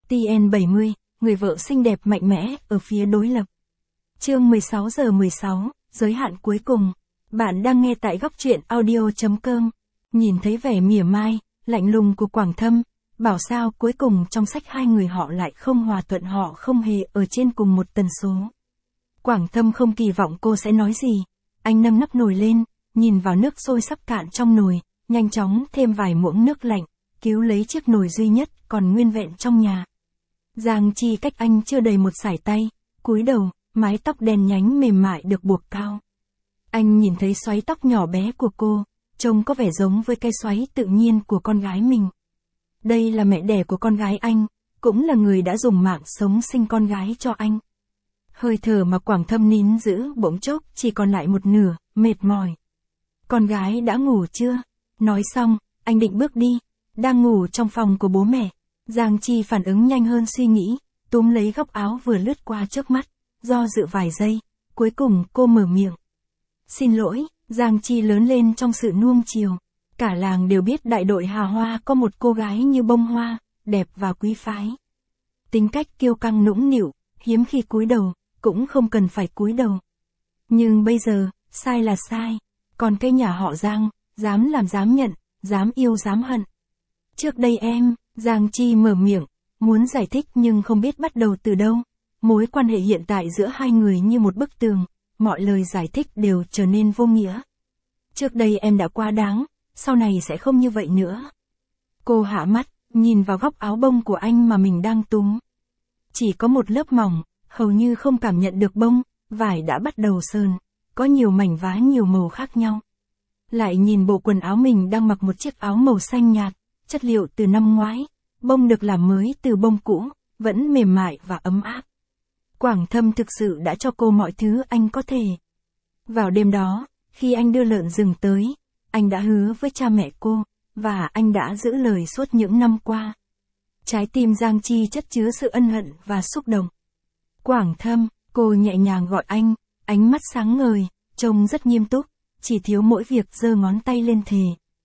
TN70, người vợ xinh đẹp mạnh mẽ, ở phía đối lập. Chương 16 giờ 16, giới hạn cuối cùng. Bạn đang nghe tại góc truyện audio.com. Nhìn thấy vẻ mỉa mai, lạnh lùng của Quảng Thâm, bảo sao cuối cùng trong sách hai người họ lại không hòa thuận, họ không hề ở trên cùng một tần số. Quảng Thâm không kỳ vọng cô sẽ nói gì. Anh nâng nắp nồi lên, nhìn vào nước sôi sắp cạn trong nồi, nhanh chóng thêm vài muỗng nước lạnh, cứu lấy chiếc nồi duy nhất còn nguyên vẹn trong nhà. Giang Chi cách anh chưa đầy một sải tay, cúi đầu, mái tóc đen nhánh mềm mại được buộc cao. Anh nhìn thấy xoáy tóc nhỏ bé của cô, trông có vẻ giống với cây xoáy tự nhiên của con gái mình. Đây là mẹ đẻ của con gái anh, cũng là người đã dùng mạng sống sinh con gái cho anh. Hơi thở mà Quảng Thâm nín giữ bỗng chốc chỉ còn lại một nửa, mệt mỏi. Con gái đã ngủ chưa? Nói xong, anh định bước đi. Đang ngủ trong phòng của bố mẹ. Giang Chi phản ứng nhanh hơn suy nghĩ, túm lấy góc áo vừa lướt qua trước mắt, do dự vài giây, cuối cùng cô mở miệng. Xin lỗi, Giang Chi lớn lên trong sự nuông chiều. Cả làng đều biết đại đội Hà Hoa có một cô gái như bông hoa, đẹp và quý phái. Tính cách kiêu căng nũng nịu, hiếm khi cúi đầu, cũng không cần phải cúi đầu. Nhưng bây giờ, sai là sai. Còn cái nhà họ Giang, dám làm dám nhận, dám yêu dám hận. Trước đây Giang Chi mở miệng, muốn giải thích nhưng không biết bắt đầu từ đâu. Mối quan hệ hiện tại giữa hai người như một bức tường, mọi lời giải thích đều trở nên vô nghĩa. Trước đây em đã quá đáng, sau này sẽ không như vậy nữa. Cô hạ mắt, nhìn vào góc áo bông của anh mà mình đang túm. Chỉ có một lớp mỏng, hầu như không cảm nhận được bông, vải đã bắt đầu sờn, có nhiều mảnh vá nhiều màu khác nhau. Lại nhìn bộ quần áo mình đang mặc một chiếc áo màu xanh nhạt, chất liệu từ năm ngoái, bông được làm mới từ bông cũ, vẫn mềm mại và ấm áp. Quảng Thâm thực sự đã cho cô mọi thứ anh có thể. Vào đêm đó, khi anh đưa lợn rừng tới, anh đã hứa với cha mẹ cô, và anh đã giữ lời suốt những năm qua. Trái tim Giang Chi chất chứa sự ân hận và xúc động. Quảng Thâm, cô nhẹ nhàng gọi anh, ánh mắt sáng ngời, trông rất nghiêm túc, chỉ thiếu mỗi việc giơ ngón tay lên thề.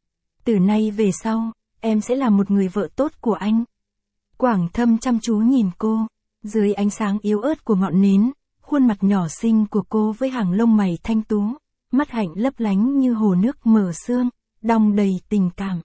Từ nay về sau, em sẽ là một người vợ tốt của anh. Quảng Thâm chăm chú nhìn cô, dưới ánh sáng yếu ớt của ngọn nến, khuôn mặt nhỏ xinh của cô với hàng lông mày thanh tú, mắt hạnh lấp lánh như hồ nước mở sương, đong đầy tình cảm.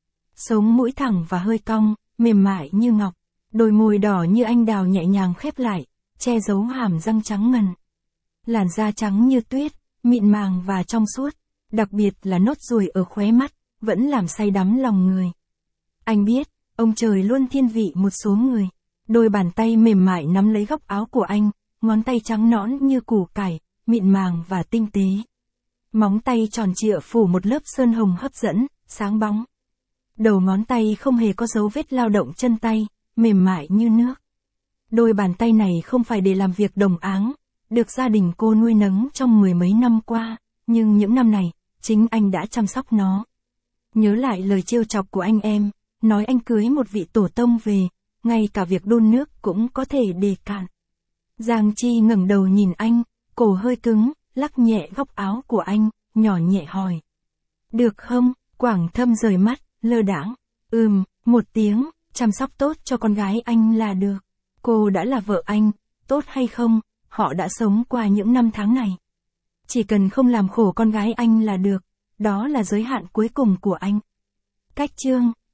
Sống mũi thẳng và hơi cong, mềm mại như ngọc, đôi môi đỏ như anh đào nhẹ nhàng khép lại, che giấu hàm răng trắng ngần. Làn da trắng như tuyết, mịn màng và trong suốt, đặc biệt là nốt ruồi ở khóe mắt, vẫn làm say đắm lòng người. Anh biết, ông trời luôn thiên vị một số người. Đôi bàn tay mềm mại nắm lấy góc áo của anh, ngón tay trắng nõn như củ cải, mịn màng và tinh tế. Móng tay tròn trịa phủ một lớp sơn hồng hấp dẫn, sáng bóng. Đầu ngón tay không hề có dấu vết lao động chân tay, mềm mại như nước. Đôi bàn tay này không phải để làm việc đồng áng, được gia đình cô nuôi nấng trong mười mấy năm qua, nhưng những năm này, chính anh đã chăm sóc nó. Nhớ lại lời trêu chọc của anh em, nói anh cưới một vị tổ tông về, ngay cả việc đun nước cũng có thể đề cạn. Giang Chi ngẩng đầu nhìn anh, cổ hơi cứng, lắc nhẹ góc áo của anh, nhỏ nhẹ hỏi. Được không? Quảng Thâm rời mắt, lơ đãng. Một tiếng, chăm sóc tốt cho con gái anh là được. Cô đã là vợ anh, tốt hay không, họ đã sống qua những năm tháng này. Chỉ cần không làm khổ con gái anh là được, đó là giới hạn cuối cùng của anh. Cách chương